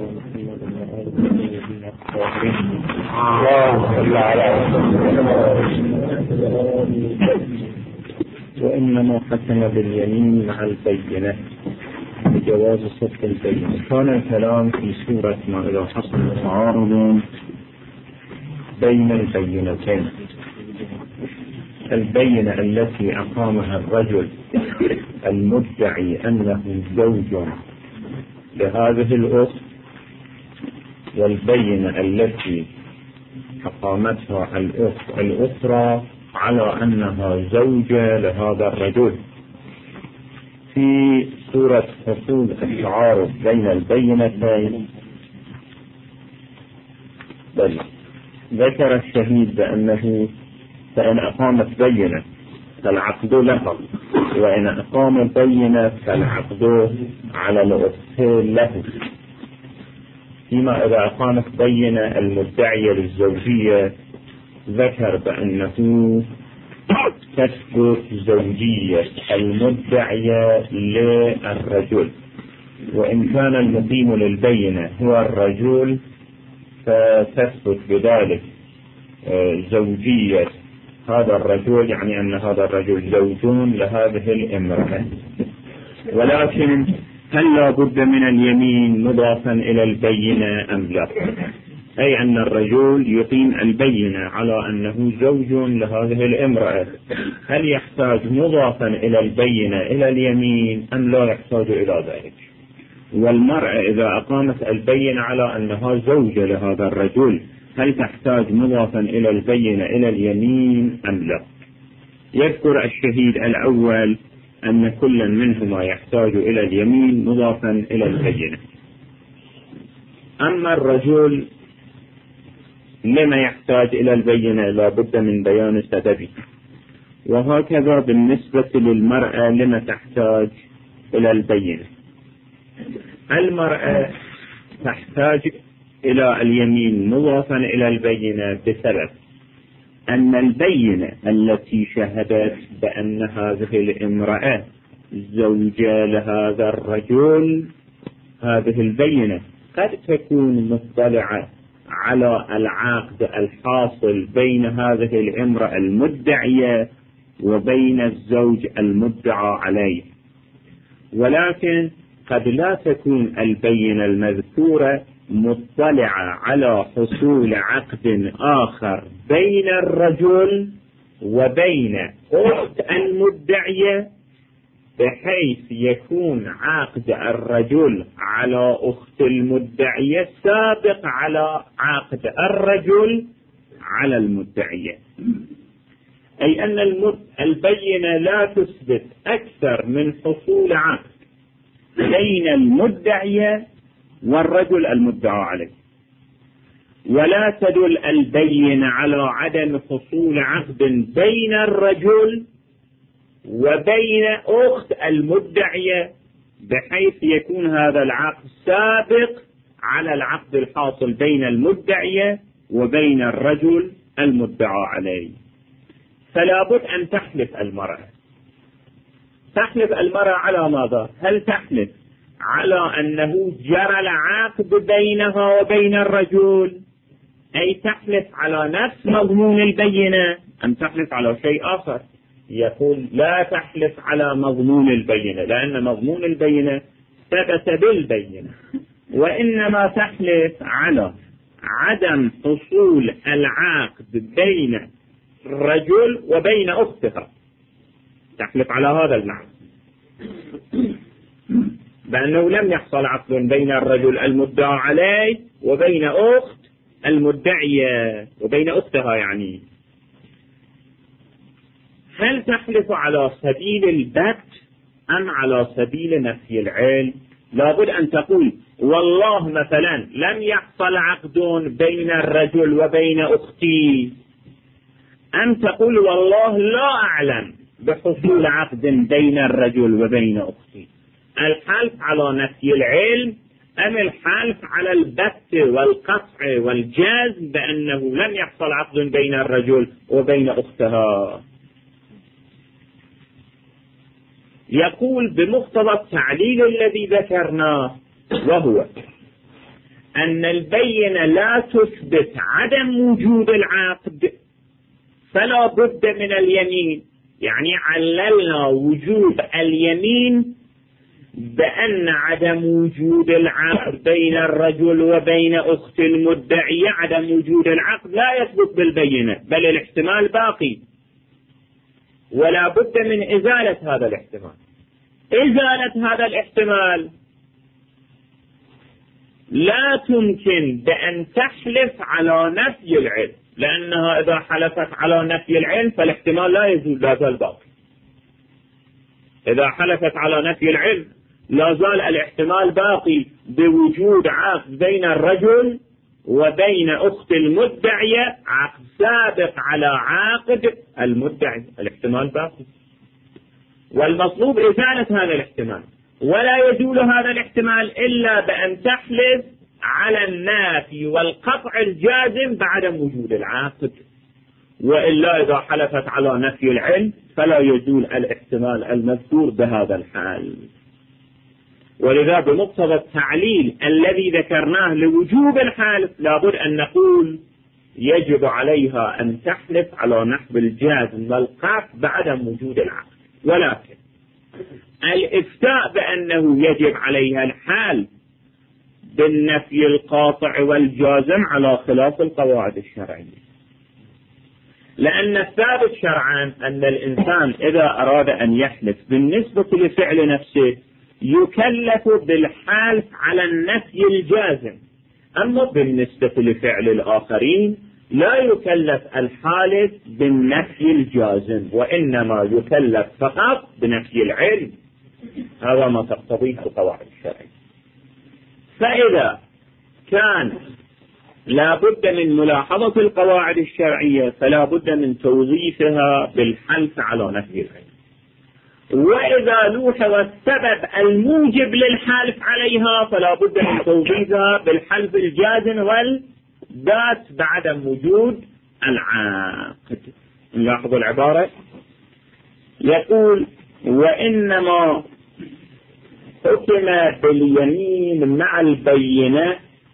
وإنما ختم باليمين مع البينة بجواز صدق البينة. كان الكلام في سورة ما إذا حصل تعارض بين البينتين. البينة التي أقامها الرجل المدعي أنه زوج لهذه الأخت، والبينة التي أقامتها الأخت الأخرى على أنها زوجة لهذا الرجل. في سورة حصول التعارض بين البينتين ذكر الشهيد بأنه فإن أقامت بينة فالعقد لها، وإن أقام بينة فالعقد على الأخت له. فيما إذا أقامت بينة المدعية للزوجية ذكر بأنه تثبت زوجية المدعية للرجل، وإن كان المقيم للبينة هو الرجل فتثبت بذلك زوجية هذا الرجل، يعني أن هذا الرجل زوج لهذه الامرأة. ولكن هل لا بد من اليمين مضافا إلى البينة أم لا؟ أي أن الرجل يقيم البينة على أنه زوج لهذه الامرأة، هل يحتاج مضافا إلى البينة إلى اليمين أم لا يحتاج إلى ذلك؟ والمرأة إذا أقامت البينة على أنها زوجة لهذا الرجل هل تحتاج مضافا إلى البينة إلى اليمين أم لا؟ يذكر الشهيد الأول أن كل منهما يحتاج إلى اليمين مضافا إلى البينة. أما الرجل لما يحتاج إلى البينة لا بد من بيان سببه، وهكذا بالنسبة للمرأة لما تحتاج إلى البينة. المرأة تحتاج إلى اليمين مضافا إلى البينة بسبب أن البينة التي شهدت بأن هذه الامرأة زوجة لهذا الرجل، هذه البينة قد تكون مطلعة على العقد الحاصل بين هذه الامرأة المدعية وبين الزوج المدعى عليه، ولكن قد لا تكون البينة المذكورة مطلعة على حصول عقد آخر بين الرجل وبين أخت المدعية، بحيث يكون عقد الرجل على أخت المدعية سابق على عقد الرجل على المدعية. أي أن البينة لا تثبت أكثر من حصول عقد بين المدعية والرجل المدعى عليه، ولا تدل البينة على عدم حصول عقد بين الرجل وبين أخت المدعية، بحيث يكون هذا العقد سابق على العقد الحاصل بين المدعية وبين الرجل المدعى عليه. فلا بد أن تحلف المرأة. تحلف المرأة على ماذا؟ هل تحلف على أنه جرى العقد بينها وبين الرجل، أي تحلف على نفس مضمون البينة، أم تحلف على شيء آخر؟ يقول لا تحلف على مضمون البينة، لأن مضمون البينة ثبت بالبينة، وإنما تحلف على عدم حصول العقد بين الرجل وبين أختها. تحلف على هذا المعنى بأنه لم يحصل عقد بين الرجل المدعى عليه وبين أخت المدعية وبين أختها. يعني هل تحلف على سبيل البت أم على سبيل نفي العلم؟ لابد أن تقول والله مثلا لم يحصل عقد بين الرجل وبين أختي، أم تقول والله لا أعلم بحصول عقد بين الرجل وبين أختي. الحلف على نفي العلم أم الحلف على البت والقطع والجزم بأنه لم يحصل عقد بين الرجل وبين أختها؟ يقول بمقتضى التعليل الذي ذكرناه، وهو أن البينة لا تثبت عدم وجود العقد فلا بد من اليمين. يعني عللنا وجوب اليمين بأن عدم وجود العقد بين الرجل وبين أخت المدعية، عدم وجود العقد لا يثبت بالبينة بل الاحتمال باقي، ولا بد من إزالة هذا الاحتمال. إزالة هذا الاحتمال لا تمكن بأن تحلف على نفي العلم، لأنها إذا حلفت على نفي العلم فالاحتمال لا يزول، لا زال باقي. إذا حلفت على نفي العلم لا زال الاحتمال باقي بوجود عقد بين الرجل وبين أخت المدعية، عقد سابق على عقد المدعي، الاحتمال باقي. والمطلوب إزالة هذا الاحتمال، ولا يزول هذا الاحتمال إلا بأن تحلف على النافي والقطع الجازم بعدم وجود العقد، وإلا إذا حلفت على نفي العلم فلا يزول الاحتمال المذكور بهذا الحال. ولذا بمقتضى التعليل الذي ذكرناه لوجوب الحلف لابد أن نقول يجب عليها أن تحلف على نحو الجازم والقطع بعدم وجود العقد. ولكن الإفتاء بأنه يجب عليها الحال بالنفي القاطع والجازم على خلاف القواعد الشرعية، لأن الثابت شرعا أن الإنسان إذا أراد أن يحلف بالنسبة لفعل نفسه يكلف بالحلف على النفي الجازم، أما بالنسبة لفعل الآخرين لا يكلف الحالف بالنفي الجازم، وإنما يكلف فقط بنفي العلم. هذا ما تقتضيه القواعد الشرعية. فإذا كان لا بد من ملاحظة القواعد الشرعية فلا بد من توظيفها بالحلف على نفي العلم. وإذا لوحظ السبب الموجب للحلف عليها فلا بد من توظيفها بالحلف الجازم والذات بعدم وجود العقد. نلاحظ العبارة، يقول وإنما حكم باليمين مع البينة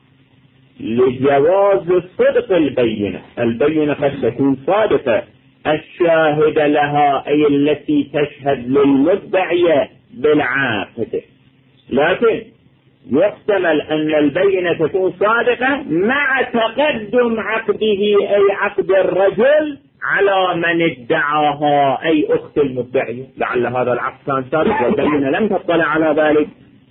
لجواز صدق البينة. البينة قد تكون صادقة، الشاهد لها أي التي تشهد للمدعية بالعاقد، لكن يحتمل أن البينة تكون صادقة مع تقدم عقده أي عقد الرجل على من ادعاها أي أخت المدعية، لعل هذا العقد كان صادق والبينة لم تطلع على ذلك،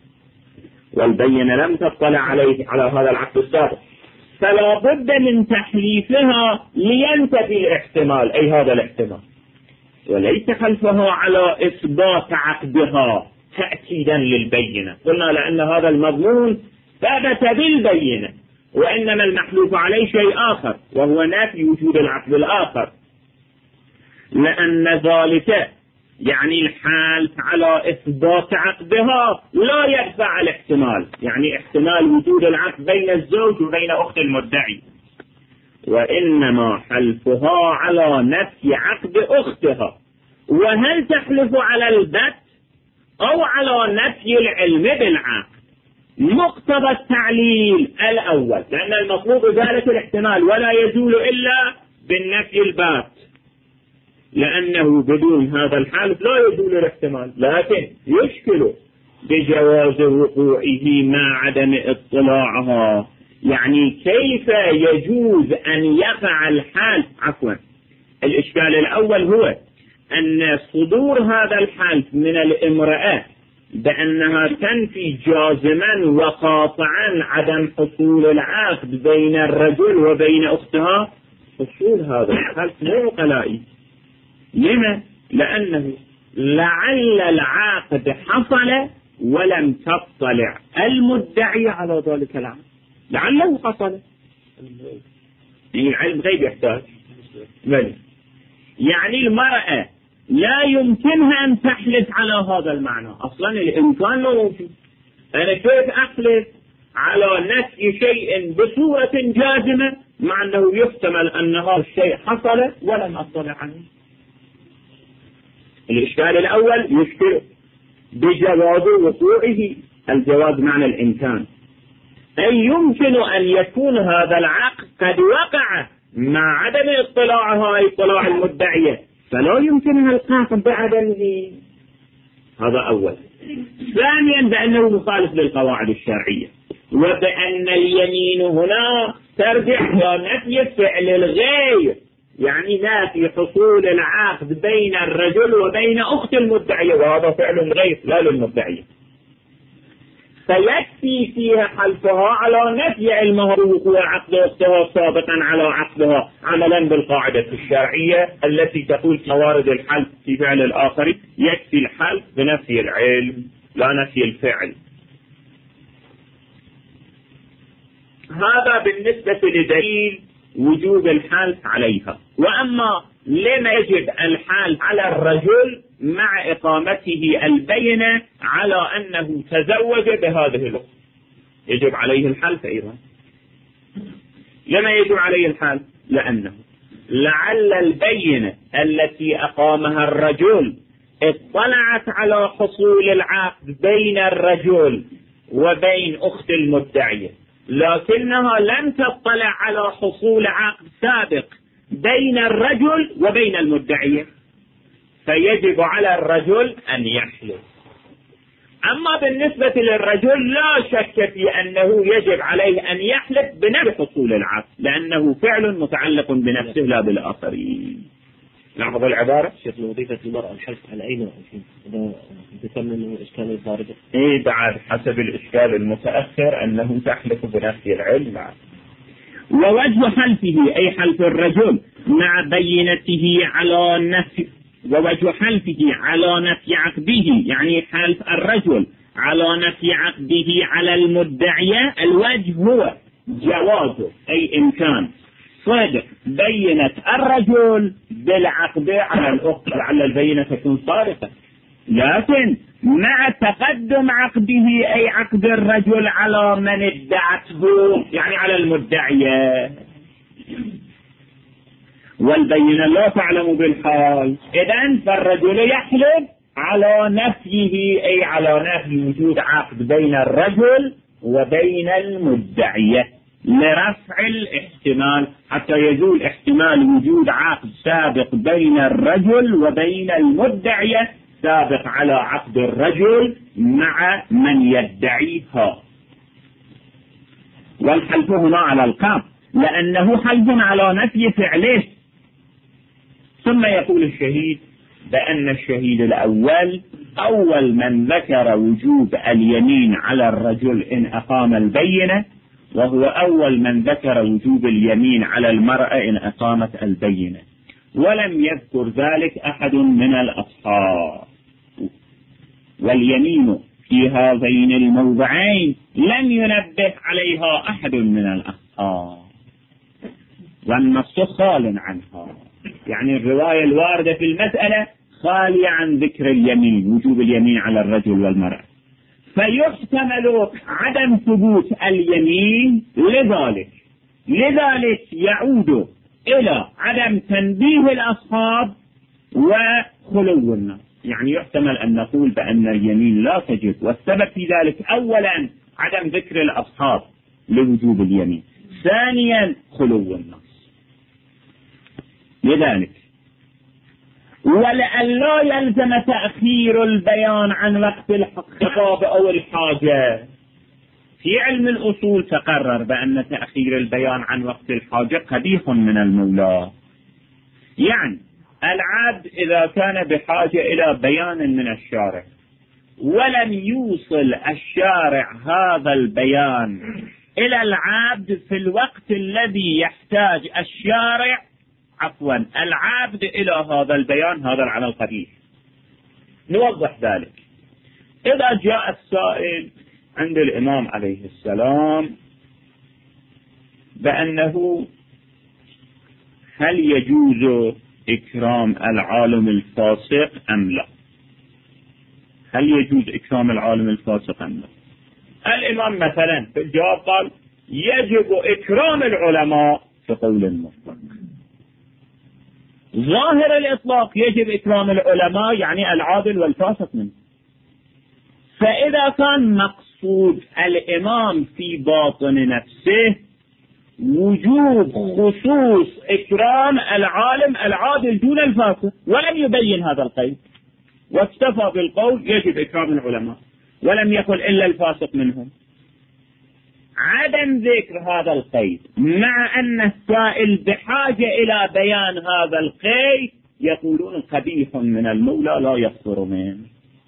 والبينة لم تطلع عليه على هذا العقد السابق، فلا بد من تحليفها لينتفي الاحتمال أي هذا الاحتمال، وليس خلفها على إثبات عقدها تأكيدا للبينة. قلنا لأن هذا المضمون ثبت بالبينة، وإنما المحلوف عليه شيء آخر وهو نفي وجود العقد الآخر، لأن ذلك يعني الحال على إثبات عقدها لا يدفع الاحتمال، يعني احتمال وجود العقد بين الزوج وبين أخت المدعي، وإنما حلفها على نفي عقد أختها. وهل تحلف على البت أو على نفي العلم بالعقد؟ مقتضى التعليل الأول، لأن المطلوب ذلك الاحتمال ولا يزول إلا بالنفي البات، لأنه بدون هذا الحالف لا يزول الاحتمال، لكن يشكل بجواز وقوعه مع عدم اطلاعها. يعني كيف يجوز أن يقع الحالف؟ الإشكال الأول هو أن صدور هذا الحالف من الامرأة بأنها تنفي جازما وقاطعا عدم حصول العقد بين الرجل وبين أختها، حصول هذا الحالف مو قلائي. لما؟ لأنه لعل العقد حصل ولم تطلع المدعي على ذلك العقد، لعله حصل، يعني العلم غيب يحتاج. يعني المرأة لا يمكنها أن تحلف على هذا المعنى، أصلا الإمكان لا يمكن. أنا كيف أحلف على نفي شيء بصورة جازمة مع أنه يحتمل أن هذا الشيء حصل ولم أطلع عنه؟ الإشكال الأول يشكل بجواز وقوعه، الجواز معنى الإمكان، أي يمكن أن يكون هذا العقد قد وقع مع عدم اطلاع المدعية، فلا يمكنها القاطع بعدمه. هذا أول. ثانيا بأنه مخالف للقواعد الشرعية، وبأن اليمين هنا ترجع إلى نفي فعل الغير، يعني نفي حصول العقد بين الرجل وبين أخت المدعية، وهذا فعل الغير لا للمدعية، فيكفي فيها حلفها على نفي علمها بوقوع عقد أختها سابقا على عقدها، عملا بالقاعدة الشرعية التي تقول في موارد الحلف في فعل الآخر يكفي الحلف بنفي العلم لا نفي الفعل. هذا بالنسبة لدليل وجوب الحلف عليها. وأما لما يجب الحلف على الرجل مع إقامته البينة على أنه تزوج بهذه الأخت، يجب عليه الحلف أيضا. لما يجب عليه الحلف؟ لأنه لعل البينة التي أقامها الرجل اطلعت على حصول العقد بين الرجل وبين أخت المدعية، لكنها لم تطلع على حصول عقد سابق بين الرجل وبين المدعية، فيجب على الرجل أن يحلف. أما بالنسبة للرجل لا شك في أنه يجب عليه أن يحلف بنفي حصول العقد، لأنه فعل متعلق بنفسه لا بالآخرين. نعرض العبارة. شيخ وظيفة المرأة الحلف على أي نوع؟ إذا ذكرنا أنه إشكال الضاربة. إيه بعد حسب الإشكال المتأخر أنه تحلف بنفي العلم. ووجه حلفه أي حلف الرجل مع بينته على نفي، ووجه حلفه على نفي عقده يعني حلف الرجل على نفي عقده على المدعية، الوجه هو جوازه أي إمكان صدق بينة الرجل بالعقد على الأخت، لعل البينة تكون صادقة، لكن مع تقدم عقده أي عقد الرجل على من ادعته يعني على المدعية، والبينة لا تعلم بالحال. إذن فالرجل يحلف على نفيه أي على نفي وجود عقد بين الرجل وبين المدعية لرفع الاحتمال، حتى يزول احتمال وجود عقد سابق بين الرجل وبين المدعية سابق على عقد الرجل مع من يدعيها. والحلف هنا على القاف لأنه حلف على نفي فعله. ثم يقول الشهيد بأن الشهيد الأول أول من ذكر وجوب اليمين على الرجل إن أقام البينة، وهو أول من ذكر وجوب اليمين على المرأة إن أقامت البينة، ولم يذكر ذلك أحد من الأصحاب. واليمين في هذين الموضعين لم ينبه عليها أحد من الأصحاب، والنص خال عنها، يعني الرواية الواردة في المسألة خالية عن ذكر اليمين وجوب اليمين على الرجل والمرأة، فيحتمل عدم ثبوت اليمين لذلك يعود إلى عدم تنبيه الأصحاب وخلو النص. يعني يحتمل أن نقول بأن اليمين لا تجب، والسبب في ذلك أولا عدم ذكر الأصحاب لوجوب اليمين، ثانيا خلو النص. لذلك ولئلا يلزم تأخير البيان عن وقت الخطاب أو الحاجة، في علم الأصول تقرر بأن تأخير البيان عن وقت الحاجة قبيح من المولى. يعني العبد إذا كان بحاجة إلى بيان من الشارع ولم يوصل الشارع هذا البيان إلى العبد في الوقت الذي يحتاج العبد إلى هذا البيان، هذا العمل قبيح. نوضح ذلك. إذا جاء السائل عند الإمام عليه السلام بأنه هل يجوز إكرام العالم الفاسق أم لا؟ هل يجوز إكرام العالم الفاسق أم لا؟ الإمام مثلا في الجواب قال يجب إكرام العلماء في قول المطلق. ظاهر الإطلاق يجب إكرام العلماء يعني العادل والفاسق منه. فإذا كان مقصود المقصود الإمام في باطن نفسه وجوب خصوص إكرام العالم العادل دون الفاسق، ولم يبين هذا القيد، واكتفى بالقول يجب إكرام العلماء، ولم يقل إلا الفاسق منهم. عدم ذكر هذا القيد مع أن السائل بحاجة إلى بيان هذا القيد يقولون قبيح من المولى لا يصدر منه.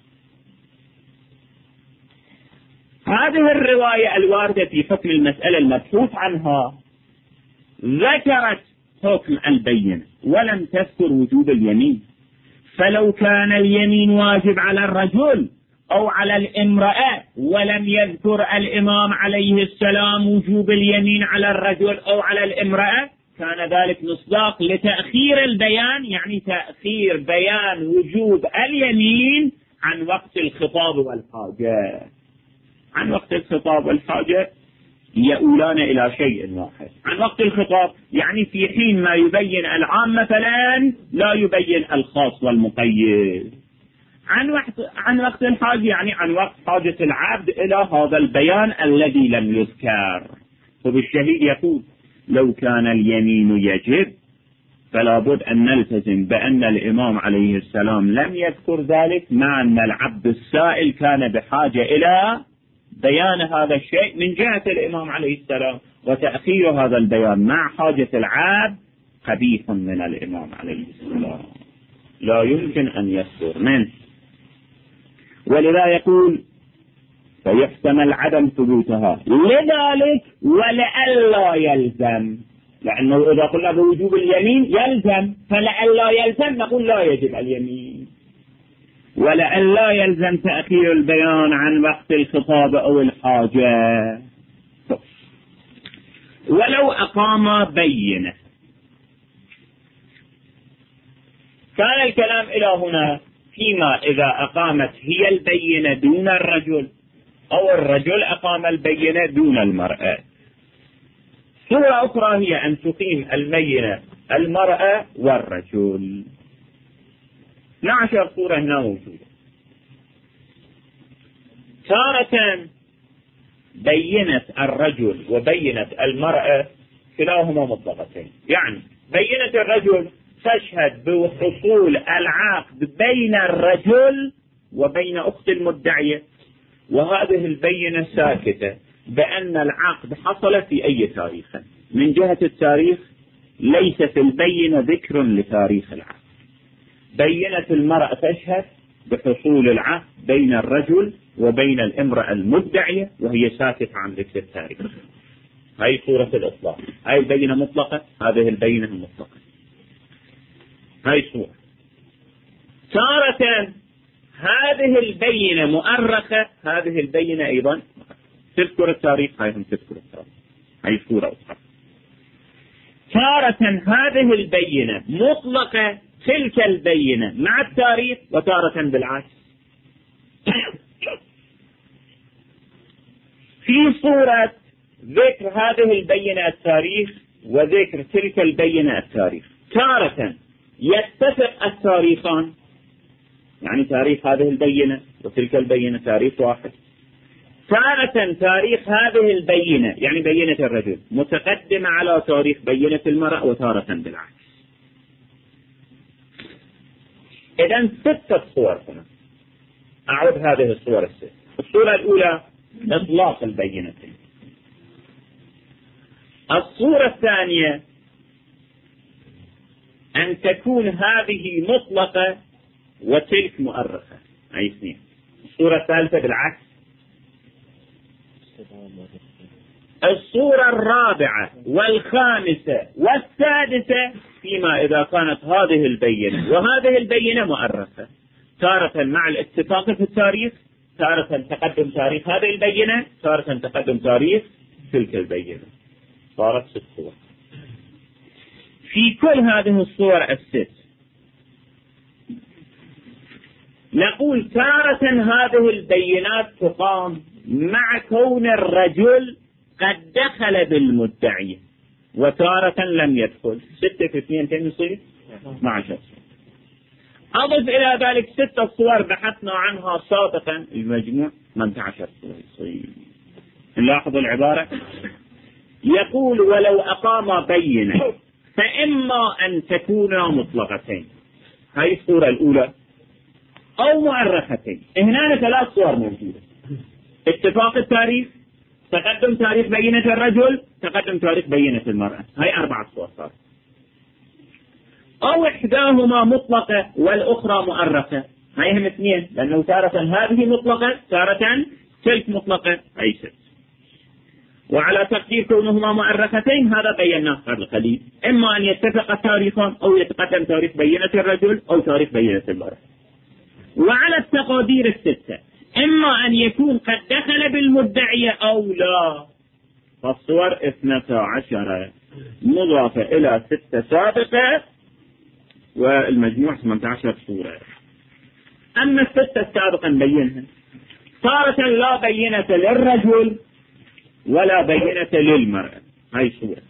هذه الرواية الواردة في حكم المسألة المبحوث عنها ذكرت حكم البينة ولم تذكر وجوب اليمين، فلو كان اليمين واجب على الرجل أو على الامرأة ولم يذكر الإمام عليه السلام وجوب اليمين على الرجل أو على الامرأة كان ذلك مصداق لتأخير البيان، يعني تأخير بيان وجوب اليمين عن وقت الخطاب والحاجة. عن وقت الخطاب والحاجة يؤولان إلى شيء واحد. عن وقت الخطاب يعني في حين ما يبين العام مثلا لا يبين الخاص والمقيد. عن وقت الحاجة يعني عن وقت حاجة العبد إلى هذا البيان الذي لم يذكر. فبالشهيد يقول لو كان اليمين يجب فلا بد أن نلتزم بأن الإمام عليه السلام لم يذكر ذلك، مع أن العبد السائل كان بحاجة إلى بيان هذا الشيء من جهة الإمام عليه السلام، وتأخير هذا البيان مع حاجة العبد قبيح من الإمام عليه السلام لا يمكن أن يصدر منه. ولذا يقول فيحتمل عدم ثبوتها لذلك ولئلا يلزم، لأنه إذا قلنا بوجوب اليمين يلزم، فلئلا يلزم نقول لا يجب اليمين. ولئلا يلزم تأخير البيان عن وقت الخطاب أو الحاجة. ولو أقام بينة، كان الكلام إلى هنا فيما إذا أقامت هي البينة دون الرجل أو الرجل أقام البينة دون المرأة. صورة أخرى هي أن تقيم البينة المرأة والرجل. 12 صورة هنا موجودة. تارة بينة الرجل وبينة المرأة كلاهما مطلقتين، يعني بينة الرجل تشهد بحصول العقد بين الرجل وبين أخت المدعية، وهذه البينة ساكتة بأن العقد حصل في أي تاريخ. من جهة التاريخ ليس في البينة ذكر لتاريخ العقد. بينة المرأة تشهد بحصول العقد بين الرجل وبين الامرأة المدعية وهي ساكتة عن ذكر التاريخ. هاي صورة الإطلاق، هاي البينة مطلقة، هذه البينة مطلقة. هاي صورة. تارة هذه البينة مؤرخة، هذه البينة أيضا تذكر التاريخ، هاي هم تذكر التاريخ. هاي صورة أخرى. تارة هذه البينة مطلقة تلك البينة مع التاريخ، وتارة بالعكس. في صورة ذكر هذه البينة التاريخ وذكر تلك البينة التاريخ، تارة يتفق التاريخان، يعني تاريخ هذه البينة وتلك البينة تاريخ واحد. تارة تاريخ هذه البينة يعني بينة الرجل متقدمة على تاريخ بينة المرأة، وتارة بالعكس. إذن 6 صور هنا. أعود هذه الصور الست. الصورة الأولى إطلاق البينتين. الصورة الثانية أن تكون هذه مطلقة وتلك مؤرخة، أي اثنين. الصورة الثالثة بالعكس. الصورة الرابعة والخامسة والسادسة فيما إذا كانت هذه البينة وهذه البينة مؤرخة، تارة مع الاتفاق في التاريخ، تارة تقدم تاريخ هذه البينة، تارة تقدم تاريخ تلك البينة. صارت 6 صور. في كل هذه الصور ال6 نقول تارة هذه البينات تقام مع كون الرجل قد دخل بالمدعي، وتارة لم يدخل. 6 في 2 كم يصير؟ 12. أضف إلى ذلك 6 صور بحثنا عنها سابقا، المجموع 18 صورة. نلاحظ العبارة، يقول ولو أقام بينة فإما أن تكون مطلقتين، هاي الصورة الأولى، أو مؤرختين. هنا 3 صور موجودة: اتفاق التاريخ، تقدم تاريخ بينة الرجل، تقدم تاريخ بينة المرأة. هاي 4 صور صار. أو إحداهما مطلقة والأخرى مؤرخة، هاي هم 2، لأنه تارة هذه مطلقة تارة تلك مطلقة، أي 6. وعلى تقدير كونهما مؤرختين هذا بيناه قبل قليل، إما أن يتفق التاريخان أو يتقدم تاريخ بينة الرجل أو تاريخ بينة المرأة. وعلى التقادير 6، إما أن يكون قد دخل بالمدعية أو لا. فالصور 12 مضافة إلى 6 سابقة، والمجموع 18 صورة. أما 6 السابقة نبينها. صارت لا بينة للرجل ولا بينة للمرأة، هاي صورة.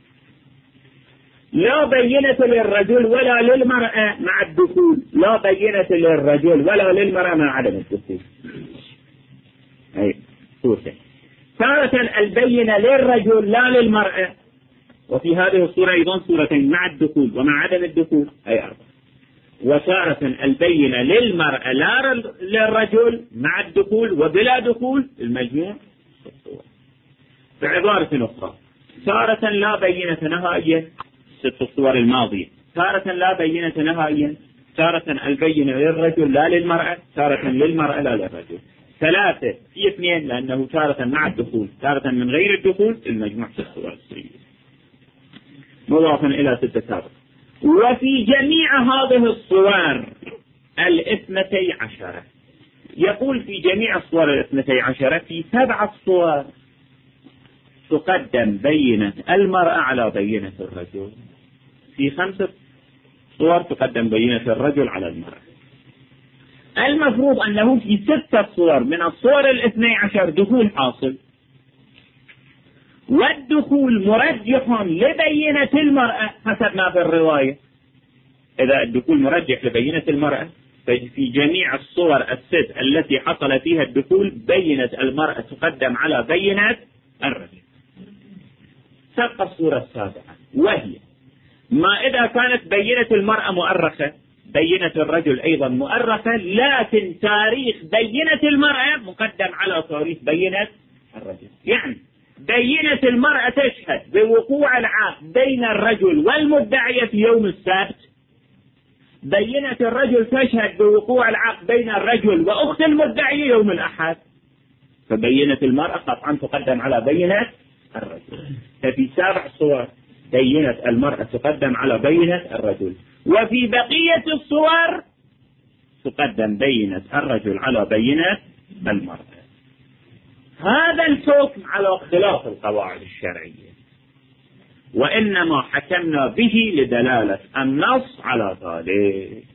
لا بينة للرجل ولا للمرأة مع الدخول، لا بينة للرجل ولا للمرأة مع عدم الدخول، هاي صورة. تارة البينة للرجل لا للمرأة، وفي هذه الصورة أيضا صورتين: مع الدخول ومع عدم الدخول، أي 4. وتارة البينة للمرأة لا للرجل مع الدخول وبلا دخول، المجموع 6 صور. بعبارة أخرى، تارة لا بينة نهائيا، 6 صور الماضية. تارة لا بينة نهائيا، تارة البينة للرجل لا للمرأة، تارة للمرأة لا للرجل. 3 في 2، لأنه تارة مع الدخول تارة من غير الدخول، المجموع 6 صور مضافا إلى 6 سابقة. وفي جميع هذه الصور 12، يقول في جميع الصور 12 في 7 صور تقدم بينة المرأة على بينة الرجل، في 5 صور تقدم بينة الرجل على المرأة. المفروض أنه في 6 صور من الصور 12 دخول حاصل، والدخول مرجح لبينة المرأة حسب ما في الرواية. إذا الدخول مرجح لبينة المرأة، ففي جميع الصور 6 التي حصل فيها الدخول بينة المرأة تقدم على بينة الرجل. تبقى الصورة 7، وهي ما إذا كانت بينة المرأة مؤرخة، بينة الرجل أيضا مؤرخة، لكن تاريخ بينة المرأة مقدم على تاريخ بينة الرجل. يعني بينة المرأة تشهد بوقوع العقد بين الرجل والمدعية في يوم السبت، بينة الرجل تشهد بوقوع العقد بين الرجل وأخت المدعية يوم الأحد، فبينة المرأة قطعا تقدم على بينة الرجل. ففي 7 صور بينة المرأة تقدم على بينة الرجل، وفي بقية الصور تقدم بينة الرجل على بينة المرأة. هذا الحكم على خلاف القواعد الشرعية، وإنما حكمنا به لدلالة النص على ذلك.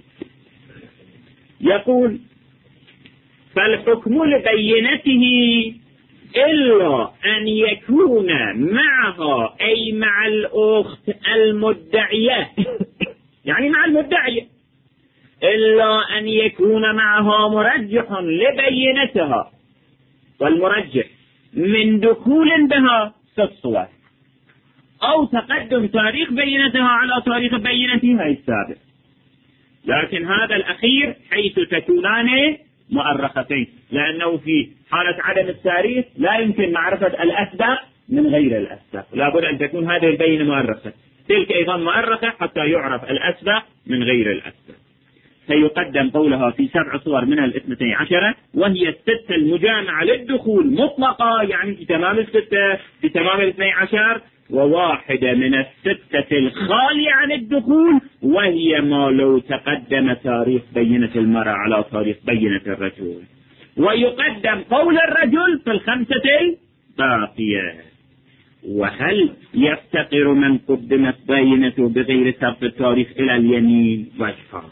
يقول: فالحكم لبينته إلا أن يكون معها أي مع الأخت المدعية يعني مع المدعية، إلا أن يكون معها مرجح لبينتها، والمرجح من دخول بها 6 صور، أو تقدم تاريخ بينتها على تاريخ بينتها السابق. لكن هذا الأخير حيث تكونان مؤرختين، لأنه في حالة عدم التاريخ لا يمكن معرفة الأسبق من غير الأسبق، لابد أن تكون هذه البينة مؤرخة، تلك أيضا مؤرخة حتى يعرف الأسبق من غير الأسبق. سيقدم قولها في 7 صور من 12، وهي 6 المجامعة للدخول مطلقة، يعني في تمام 6 في تمام 12، وواحدة من 6 الخالية عن الدخول، وهي ما لو تقدم تاريخ بينة المرأة على تاريخ بينة الرجل. ويقدم قول الرجل في 5 الباقية. وهل يفتقر من قدمت بينته بغير سبق التاريخ إلى اليمين؟ وجهان: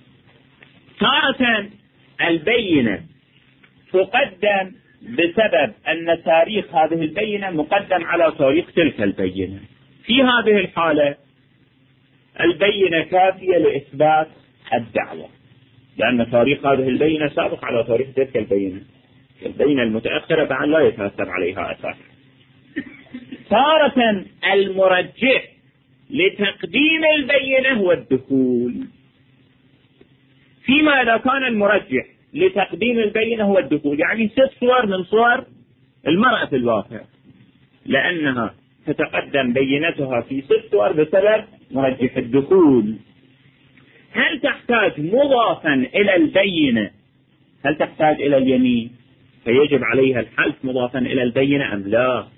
تارة البينة تقدم بسبب أن تاريخ هذه البينة مقدم على تاريخ تلك البينة، في هذه الحالة البينة كافية لإثبات الدعوة، لأن تاريخ هذه البينة سابق على تاريخ تلك البينة. البينة المتأخرة بعد لا يترتب عليها أثر. تارة المرجح لتقديم البينة هو الدخول، فيما إذا كان المرجح لتقديم البينة هو الدخول، يعني 6 صور من صور المرأة في الواقع، لأنها تتقدم بينتها في 6 صور بسبب مرجح الدخول. هل تحتاج مضافا إلى البينة؟ هل تحتاج إلى اليمين فيجب عليها الحلف مضافا إلى البينة أم لا؟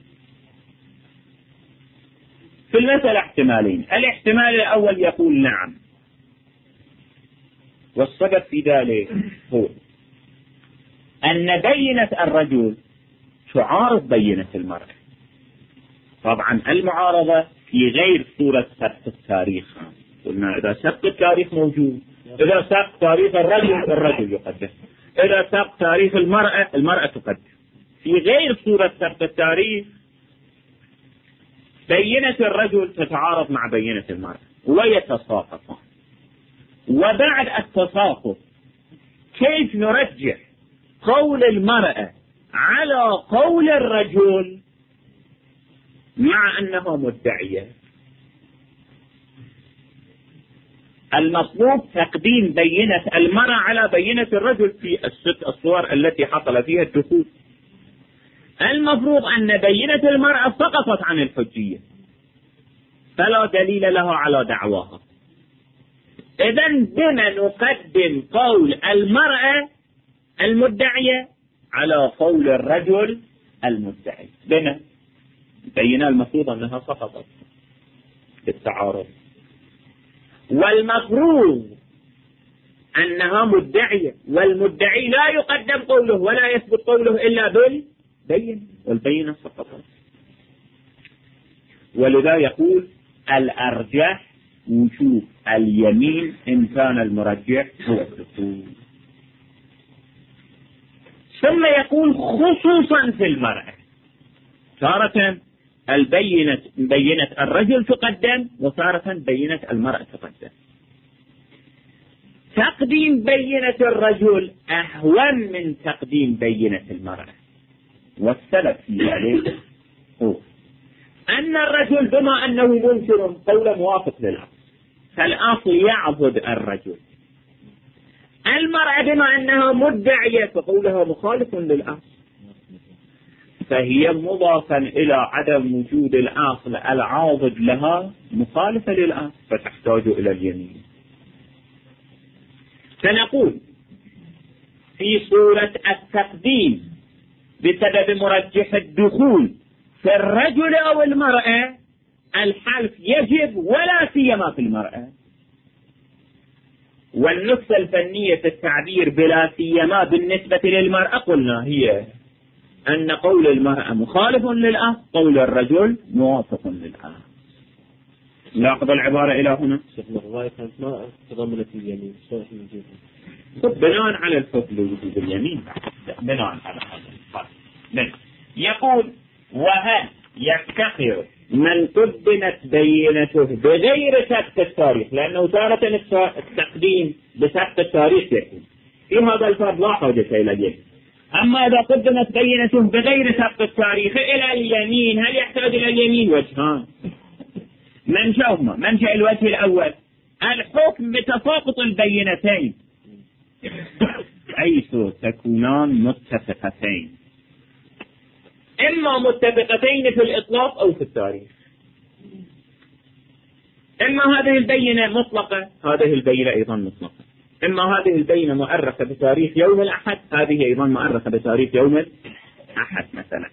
في المسألة احتمالين، الاحتمال الأول يقول نعم، والسبب في ذلك هو أن بينة الرجل تعارض بينة المرأة. طبعا المعارضة في غير صورة سبق التاريخ، قلنا إذا سبق التاريخ موجود، إذا سبق تاريخ الرجل يقدم، إذا سبق تاريخ المرأة تقدم. في غير صورة سبق التاريخ بينة الرجل تتعارض مع بينة المرأة ويتساقطان. وبعد التساقط كيف نرجح قول المرأة على قول الرجل مع أنها مدعية؟ المطلوب تقديم بينة المرأة على بينة الرجل في ال6 الصور التي حصل فيها الدخول. المفروض أن بينة المرأة سقطت عن الحجية فلا دليل لها على دعواها. إذن بما نقدم قول المرأة المدعية على قول الرجل المدعي؟ بما بينا المفروض أنها سقطت بالتعارض، والمفروض أنها مدعية، والمدعي لا يقدم قوله ولا يثبت قوله إلا بالبينة، والبينة سقطت. ولذا يقول الأرجح وجوب اليمين إن كان المرجح هو الدخول. ثم يقول خصوصا في المرأة، تارة بينة الرجل تقدم وتارة بينة المرأة تقدم. تقديم بينة الرجل أهون من تقديم بينة المرأة، والسبب في ذلك هو أن الرجل بما أنه منكر قول موافق للأصل فالأصل يعبد الرجل، المرأة بما أنها مدعية فقولها مخالف للأصل، فهي مضافا إلى عدم وجود الأصل العاضد لها مخالفة للأصل فتحتاج إلى اليمين. فنقول في صورة التقديم بسبب مرجح الدخول في الرجل أو المرأة الحلف يجب ولا سيما في المرأة. والنقطة الفنية في التعبير بلا سيما بالنسبة للمرأة قلنا هي أن قول المرأة مخالف للأصل، قول الرجل موافق للأصل. لاحظ العبارة إلى هنا. الرواية كانت ما تضمنت اليمين بناء على الحكم لوجود اليمين، بناء على هذا يقول وهل يفتقر من قدمت بينته بغير سبق التاريخ، لأنه تارة التقديم بسبق التاريخ يكون في هذا الفرد لا حاجة إلى اليمين. أما إذا قدمت بينته بغير سبق التاريخ إلى اليمين هل يحتاج إلى اليمين؟ وجهان منشأهما. منشأ الوجه الأول الحكم بتساقط البينتين حيث تكونان متفقتين، إما متفقتين في الإطلاق أو في التاريخ. إما هذه البينة مطلقة، هذه البينة أيضا مطلقة. إما هذه البينة مؤرخة بتاريخ يوم الأحد، هذه أيضا مؤرخة بتاريخ يوم الأحد مثلا.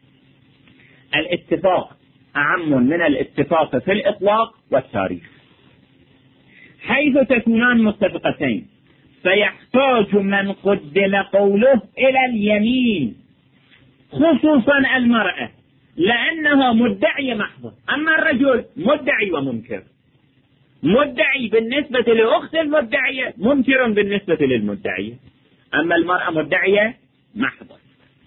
الاتفاق أعم من الاتفاق في الإطلاق والتاريخ. حيث تكونان متفقتين فيحتاج من قدم قوله إلى اليمين، خصوصا المرأة لأنها مدعية محضة. أما الرجل مدعي ومنكر، مدعي بالنسبة لأخت المدعية، منكر بالنسبة للمدعية. أما المرأة مدعية محضة.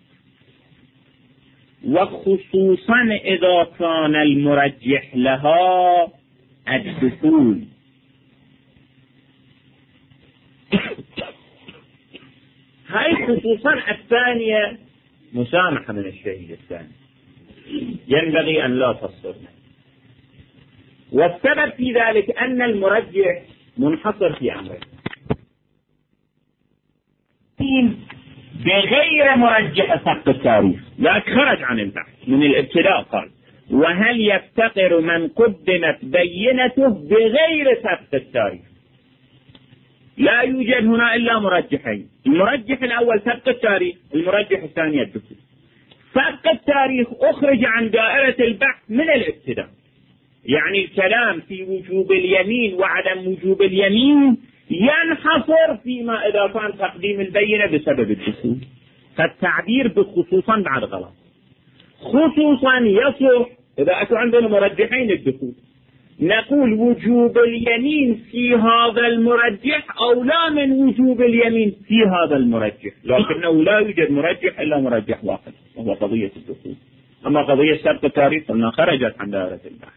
وخصوصا إذا كان المرجح لها الدخول، هاي خصوصا الثانية مسامحة من الشهيد الثاني، ينبغي أن لا تصدر. والسبب في ذلك أن المرجح منحصر في أمرين: بغير مرجح سقط التاريخ، لا خرج عن البحث من الابتداء قال: وهل يفتقر من قدمت بينته بغير سقط التاريخ؟ لا يوجد هنا إلا مرجحين: المرجح الأول سقط التاريخ، المرجح الثاني الدخول. سقط التاريخ أخرج عن دائرة البحث من الابتداء، يعني الكلام في وجوب اليمين وعدم وجوب اليمين ينحصر فيما إذا كان تقديم البينة بسبب الدخول. فالتعبير بخصوصا بعد غلط. خصوصا يصح إذا أكون عندنا مرجحين الدخول، نقول وجوب اليمين في هذا المرجح أولى من وجوب اليمين في هذا المرجح، لكنه لا يوجد مرجح إلا مرجح واحد وهو قضية الدخول. أما قضية سبق التاريخ قلنا خرجت عن دائرة البحث.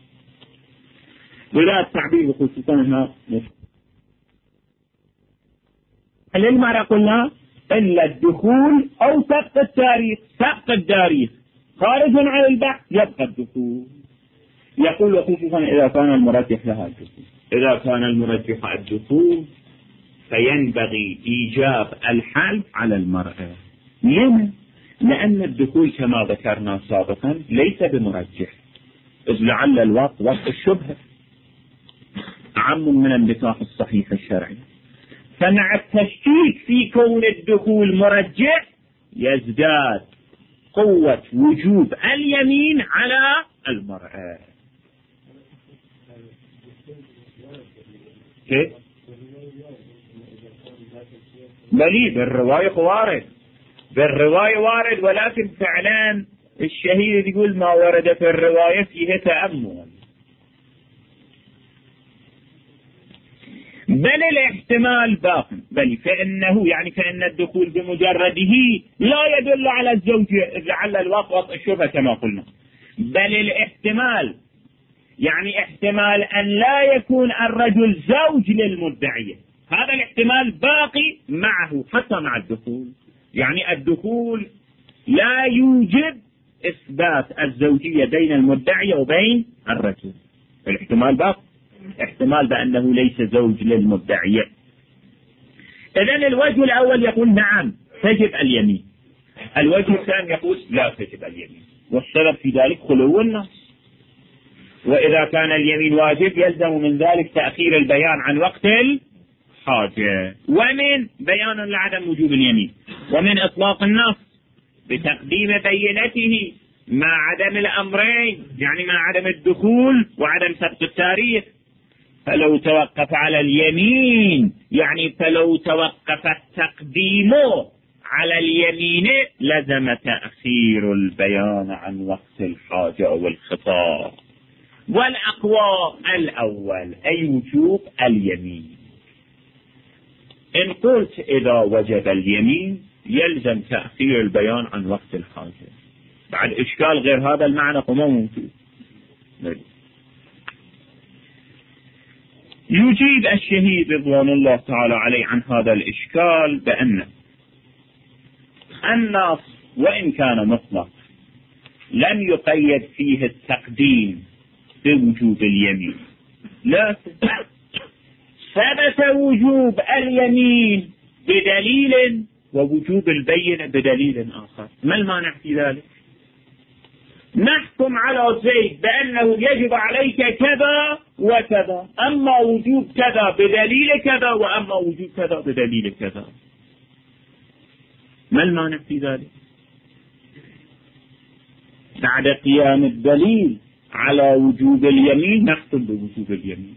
ولا التعبير بخصوصا هنا لما قلنا إلا الدخول أو سبق التاريخ. سبق التاريخ خارج عن البحث يبقى الدخول. يقول وخصوصا إذا كان المرجح لها الدخول. إذا كان المرجح الدخول فينبغي إيجاب الحلف على المرأة. لما؟ لأن الدخول كما ذكرنا سابقا ليس بمرجح، إذ لعل الوقت وقت الشبهة أعم من النكاح الصحيح الشرعي. فمع التشكيك في كون الدخول مرجح يزداد قوة وجوب اليمين على المرأة. كيف؟ بلي بالرواية وارد، بالرواية وارد، ولكن فعلا الشهيد يقول ما ورد في الرواية فيه تأمل. بل الاحتمال باق، بل فإنه يعني فإن الدخول بمجرده لا يدل على الزوجية لعل الوقت الشبهة كما قلنا. بل الاحتمال يعني احتمال أن لا يكون الرجل زوج للمدعية، هذا الاحتمال باقي معه حتى مع الدخول. يعني الدخول لا يوجب إثبات الزوجية بين المدعية وبين الرجل، الاحتمال باقي، احتمال بأنه ليس زوج للمدعية. إذن الوجه الأول يقول نعم تجب اليمين، الوجه الثاني يقول لا تجب اليمين، والسبب في ذلك خلو النص. وإذا كان اليمين واجب يلزم من ذلك تأخير البيان عن وقت الحاجة، ومن بيان لعدم وجوب اليمين، ومن إطلاق النص بتقديم بينته مع عدم الأمرين، يعني مع عدم الدخول وعدم سبق التاريخ. فلو توقف على اليمين يعني فلو توقف التقديم على اليمين لزم تأخير البيان عن وقت الحاجة أو الخطاب. والأقوى الأول أي وجوب اليمين. إن قلت إذا وجب اليمين يلزم تأخير البيان عن وقت الحاجة، بعد إشكال غير هذا المعنى فما موجود. يجيب الشهيد رضوان الله تعالى عليه عن هذا الإشكال بأن النص وإن كان مطلق لم يقيد فيه التقديم بوجوب اليمين، لا ثبت وجوب اليمين بدليل ووجوب البينة بدليل آخر. ما المانع في ذلك؟ نحكم على زيد بأنه يجب عليك كذا وكذا، أما وجوب كذا بدليل كذا وأما وجوب كذا بدليل كذا. ما المانع في ذلك؟ بعد قيام الدليل على وجوب اليمين نحكم بوجوب اليمين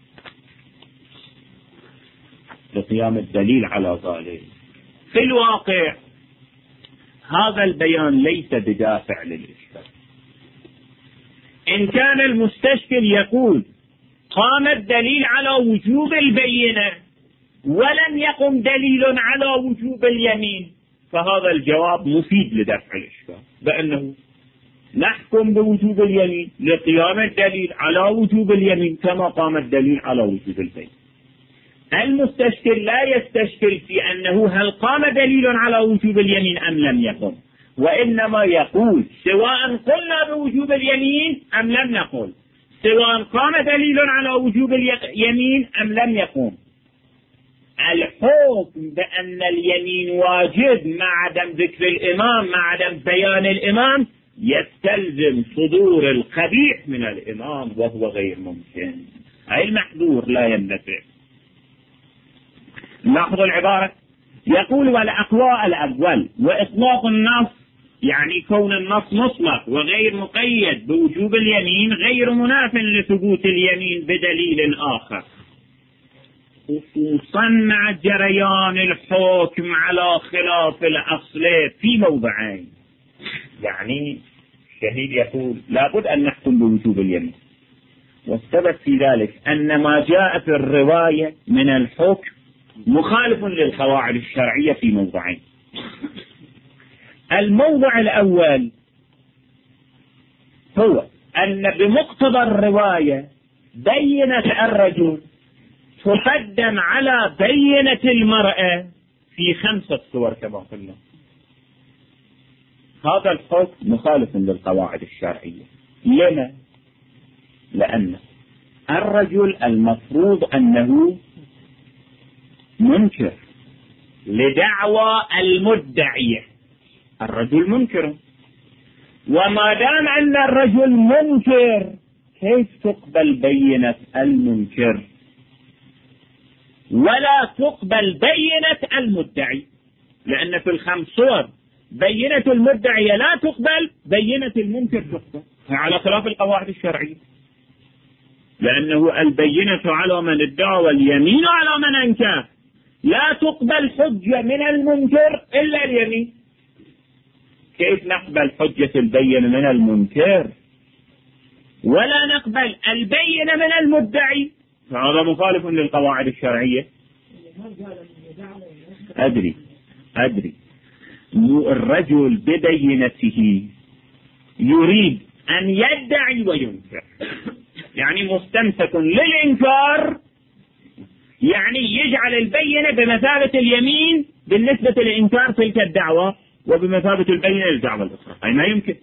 لقيام الدليل على ذلك. في الواقع هذا البيان ليس بدافع للإشكال. إن كان المستشكل يقول قام الدليل على وجوب البينة ولم يقم دليل على وجوب اليمين، فهذا الجواب مفيد لدفع الإشكال، بأنه نحكم بوجوب اليمين لقيام الدليل على وجوب اليمين كما قام الدليل على وجوب البينة. المستشكل لا يستشكل في أنه هل قام دليل على وجوب اليمين أم لم يقم، وإنما يقول سواء قلنا بوجوب اليمين أم لم نقل، سواء قام دليل على وجوب اليمين أم لم يقم. الحكم بأن اليمين واجب مع عدم ذكر الإمام، مع عدم بيان الإمام، يستلزم صدور القبيح من الإمام وهو غير ممكن، أي المحظور لا يندفع. لاحظوا العبارة، يقول والأقوى الأول وإطلاق النص، يعني كون النص مطلق وغير مقيد بوجوب اليمين غير مناف لثبوت اليمين بدليل آخر، خصوصا مع جريان الحكم على خلاف الأصل في موضعين. يعني الشهيد يقول لابد أن نحكم بوجوب اليمين، والسبب في ذلك أن ما جاء في الرواية من الحكم مخالف للقواعد الشرعية في موضعين. الموضع الأول هو أن بمقتضى الرواية بينة الرجل تقدم على بينة المرأة في 5 صور كما قلنا. هذا الحكم مخالف للقواعد الشرعية. لما؟ لأن الرجل المفروض أنه منكر لدعوى المدعية، الرجل منكر، وما دام أن الرجل منكر كيف تقبل بينة المنكر ولا تقبل بينة المدعي؟ لأن في ال5 صور بينة المدعي لا تقبل، بينة المنكر تقبل، على خلاف القواعد الشرعية، لأنه البينة على من ادعى واليمين على من أنكر. لا تقبل حجة من المنكر إلا اليمين. كيف نقبل حجة البينة من المنكر ولا نقبل البينة من المدعي؟ هذا مخالف للقواعد الشرعية. أدري الرجل ببينته يريد أن يدعي وينكر، يعني مستمسك للإنكار، يعني يجعل البينة بمثابة اليمين بالنسبة للإنكار تلك الدعوة، وبمثابة البينة للدعوة الأخرى. أي ما يمكن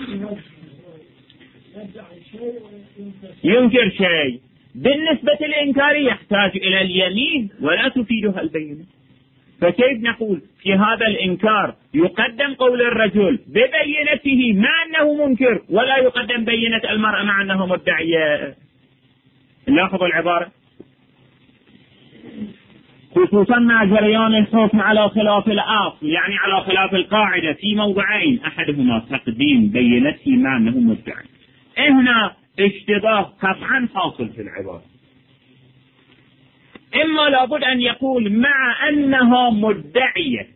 ينكر شيء بالنسبة للإنكار يحتاج إلى اليمين ولا تفيدها البينة. فكيف نقول في هذا الإنكار يقدم قول الرجل ببينته مع أنه منكر، ولا يقدم بينة المرأة مع أنه مدعية؟ لاحظوا العبارة، خصوصا مع جريان الحكم على خلاف الأصل، يعني على خلاف القاعدة في موضعين، أحدهما تقديم بينته مع أنه مدعي. هنا اشتباه قطعا حاصل في العبارة، إما لابد أن يقول مع أنها مدعية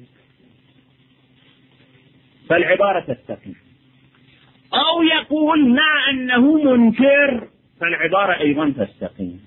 فالعبارة تستقيم، أو يقول مع أنه منكر فالعبارة أيضا تستقيم.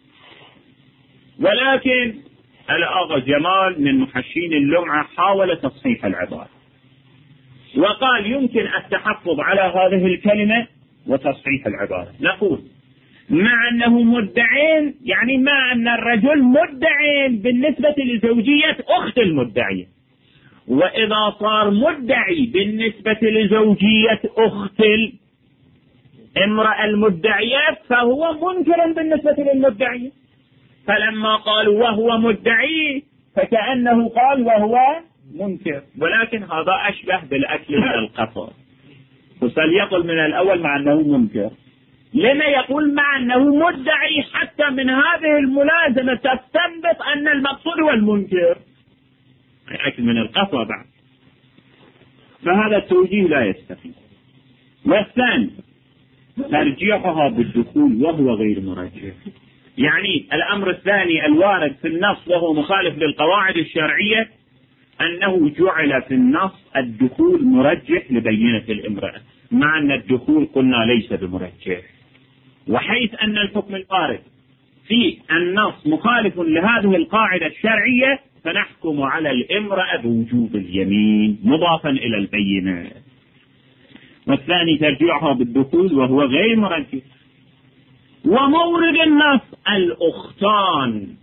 ولكن الأغا جمال من محشين اللمعة حاول تصحيح العبارة وقال يمكن التحفظ على هذه الكلمة وتصحيح العبارة. نقول مع أنه مدعين، يعني مع أن الرجل مدعين بالنسبة لزوجية أخت المدعية، وإذا صار مدعي بالنسبة لزوجية أخت الامرأة المدعية فهو منكر بالنسبة للمدعية. فلما قالوا وهو مدعي فكأنه قال وهو منكر، ولكن هذا أشبه بالأكل من القطر. فليقل من الأول مع أنه منكر. لما يقول مع أنه مدعي حتى من هذه الملازمة تستنبط أن المقصود هو المنكر، أكل من القطر بعد. فهذا التوجيه لا يستقيم. والثاني ترجيحها بالدخول وهو غير مرجح، يعني الأمر الثاني الوارد في النص وهو مخالف للقواعد الشرعية أنه جعل في النص الدخول مرجح لبينة الامرأة، مع أن الدخول قلنا ليس بمرجح. وحيث أن الحكم الوارد في النص مخالف لهذه القاعدة الشرعية فنحكم على الامرأة بوجوب اليمين مضافا إلى البينة. والثاني ترجيحها بالدخول وهو غير مرجح. ومورد النص الأختان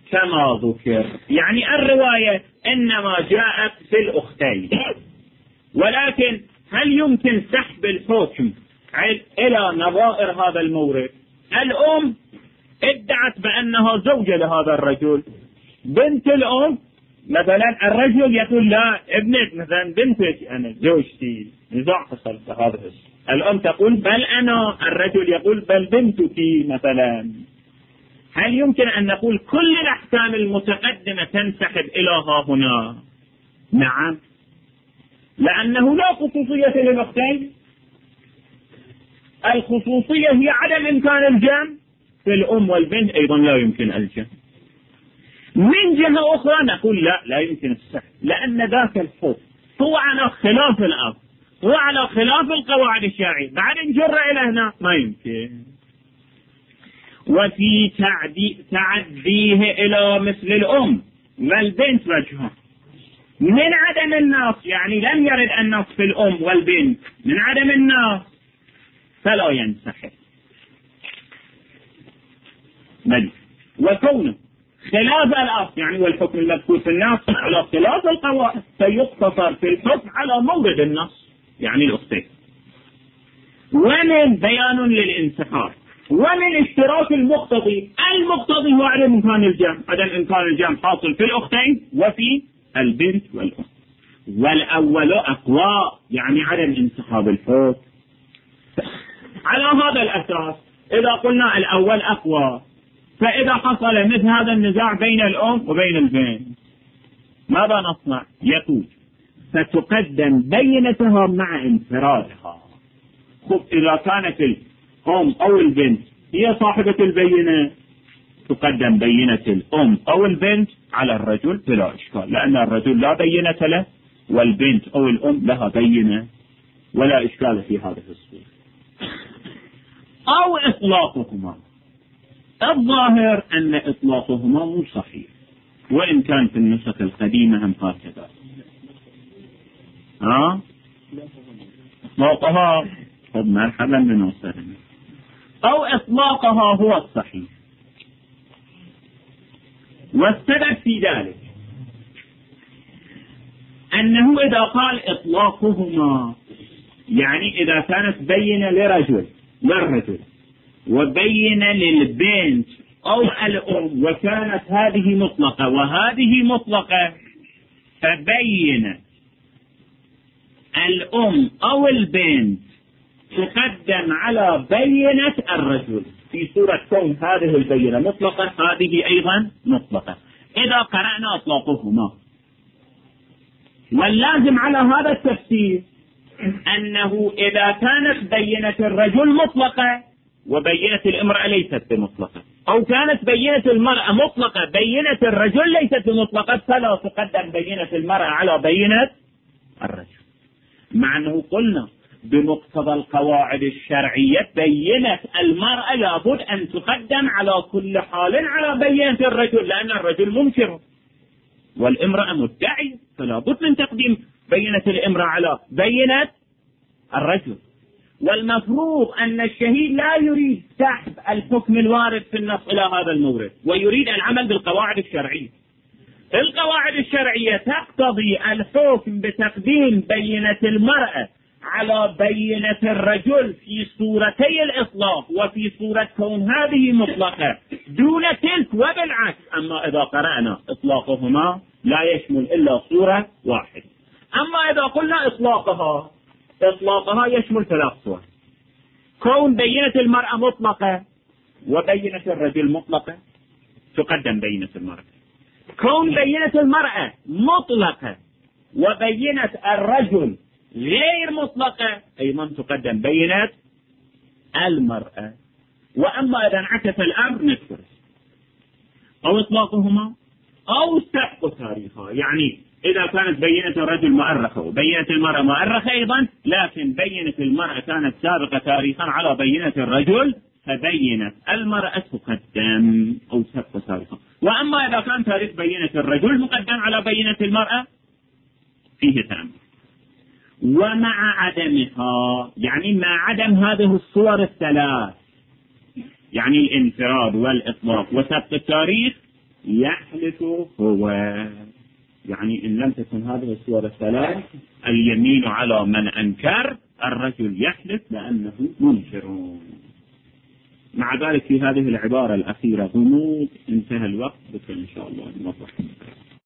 كما ذكر. يعني الرواية إنما جاءت في الأختين، ولكن هل يمكن سحب الحكم إلى نظائر هذا المورد؟ الأم ادعت بأنها زوجة لهذا الرجل، بنت الأم مثلا الرجل يقول لا ابنك مثلا بنتك أنا زوجتي، نزاع حصل في هذا الشيء. الأم تقول بل أنا، الرجل يقول بل بنتك مثلا. هل يمكن أن نقول كل الأحكام المتقدمة تنسحب إلى ها هنا؟ نعم، لأنه لا خصوصية للأختين. الخصوصية هي عدم إمكان الجمع، في الأم والبنت أيضا لا يمكن الجمع. من جهة أخرى نقول لا يمكن السحب، لأن ذاك الحكم هو على خلاف الأصل، هو على خلاف القواعد الشرعية، بعد نجر إلى هنا ما يمكن. وفي تعديه إلى مثل الأم والبنت وجهه من عدم النص، يعني لم يرد النص في الأم والبنت، من عدم النص فلا ينسحب. بل وكونه خلاف الأصل، يعني والحكم المذكور في النص على خلاف القواعد، فيقتصر في الحكم على مورد النص، يعني الأختين. ومن بيان للانسحاب ومن اشتراك المقتضي هو عدم إمكان الجمع، عدم إمكان الجمع حاصل في الأختين وفي البنت والأم. والأول أقوى، يعني عدم انسحاب الحكم. على هذا الأساس إذا قلنا الأول أقوى، فإذا حصل مثل هذا النزاع بين الأم وبين البنت ماذا نصنع؟ يقول فتقدم بينتها مع انفرادها. خب إذا كانت الأم أو البنت هي صاحبة البينة تقدم بينة الأم أو البنت على الرجل بلا إشكال، لأن الرجل لا بينة له والبنت أو الأم لها بينة، ولا إشكال في هذا الصورة. أو إطلاقهما. الظاهر أن إطلاقهما مو صحيح، وإن كان في النسخ القديمة هم هكذا. إطلاقها خب مرحبا بنوصلنا. أو إطلاقها هو الصحيح. والسبب في ذلك أنه إذا قال إطلاقهما، يعني إذا كانت بينة لرجل وبينة للبنت أو الأم، وكانت هذه مطلقة وهذه مطلقة، فبين الأم أو البنت تقدم على بينة الرجل في صورة كون هذه البينة مطلقة هذه أيضا مطلقة إذا قرأنا إطلاقهما. واللازم على هذا التفسير أنه إذا كانت بينة الرجل مطلقة وبينة الامرأة ليست بمطلقة، أو كانت بينة المرأة مطلقة بينة الرجل ليست بمطلقة، فلا تقدم بينة المرأة على بينة الرجل. مع أنه قلنا بمقتضى القواعد الشرعية بينة المرأة لابد أن تقدم على كل حال على بينة الرجل، لأن الرجل منكر والامرأة مدعية، فلا بد من تقديم بينة الامرأة على بينة الرجل. والمفروض أن الشهيد لا يريد سحب الحكم الوارد في النص إلى هذا المورد، ويريد العمل بالقواعد الشرعية. القواعد الشرعية تقتضي الحكم بتقديم بينة المرأة على بينة الرجل في صورتي الإطلاق وفي صورة كون هذه مطلقة دون تلك وبالعكس. أما إذا قرأنا إطلاقهما لا يشمل إلا صورة واحدة. أما إذا قلنا إطلاقها يشمل ثلاث صور: كون بينة المرأة مطلقة وبينة الرجل مطلقة تقدم بينة المرأة، كون بينة المرأة مطلقة وبينة الرجل غير مطلقة أيضا تقدم بينة المرأة. وأما إذا انعكس الأمر نذكر أو إطلاقهما أو سبق تاريخها، يعني إذا كانت بينة الرجل مؤرخة وبينة المرأة مؤرخة أيضا، لكن بينة المرأة كانت سابقة تاريخا على بينة الرجل، فبينة المرأة تقدم أو سبق تاريخا. وأما إذا كان تاريخ بينة الرجل مقدم على بينة المرأة فيه تأمل. ومع عدمها، يعني مع عدم هذه الصور الثلاث، يعني الانفراد والإطلاق وسبق التاريخ، يحلف هو، يعني إن لم تكن هذه الصور الثلاث، اليمين على من أنكر، الرجل يحلف لأنه منكر. مع ذلك في هذه العبارة الأخيرة غموض. انتهى الوقت، بكرة إن شاء الله نوضح.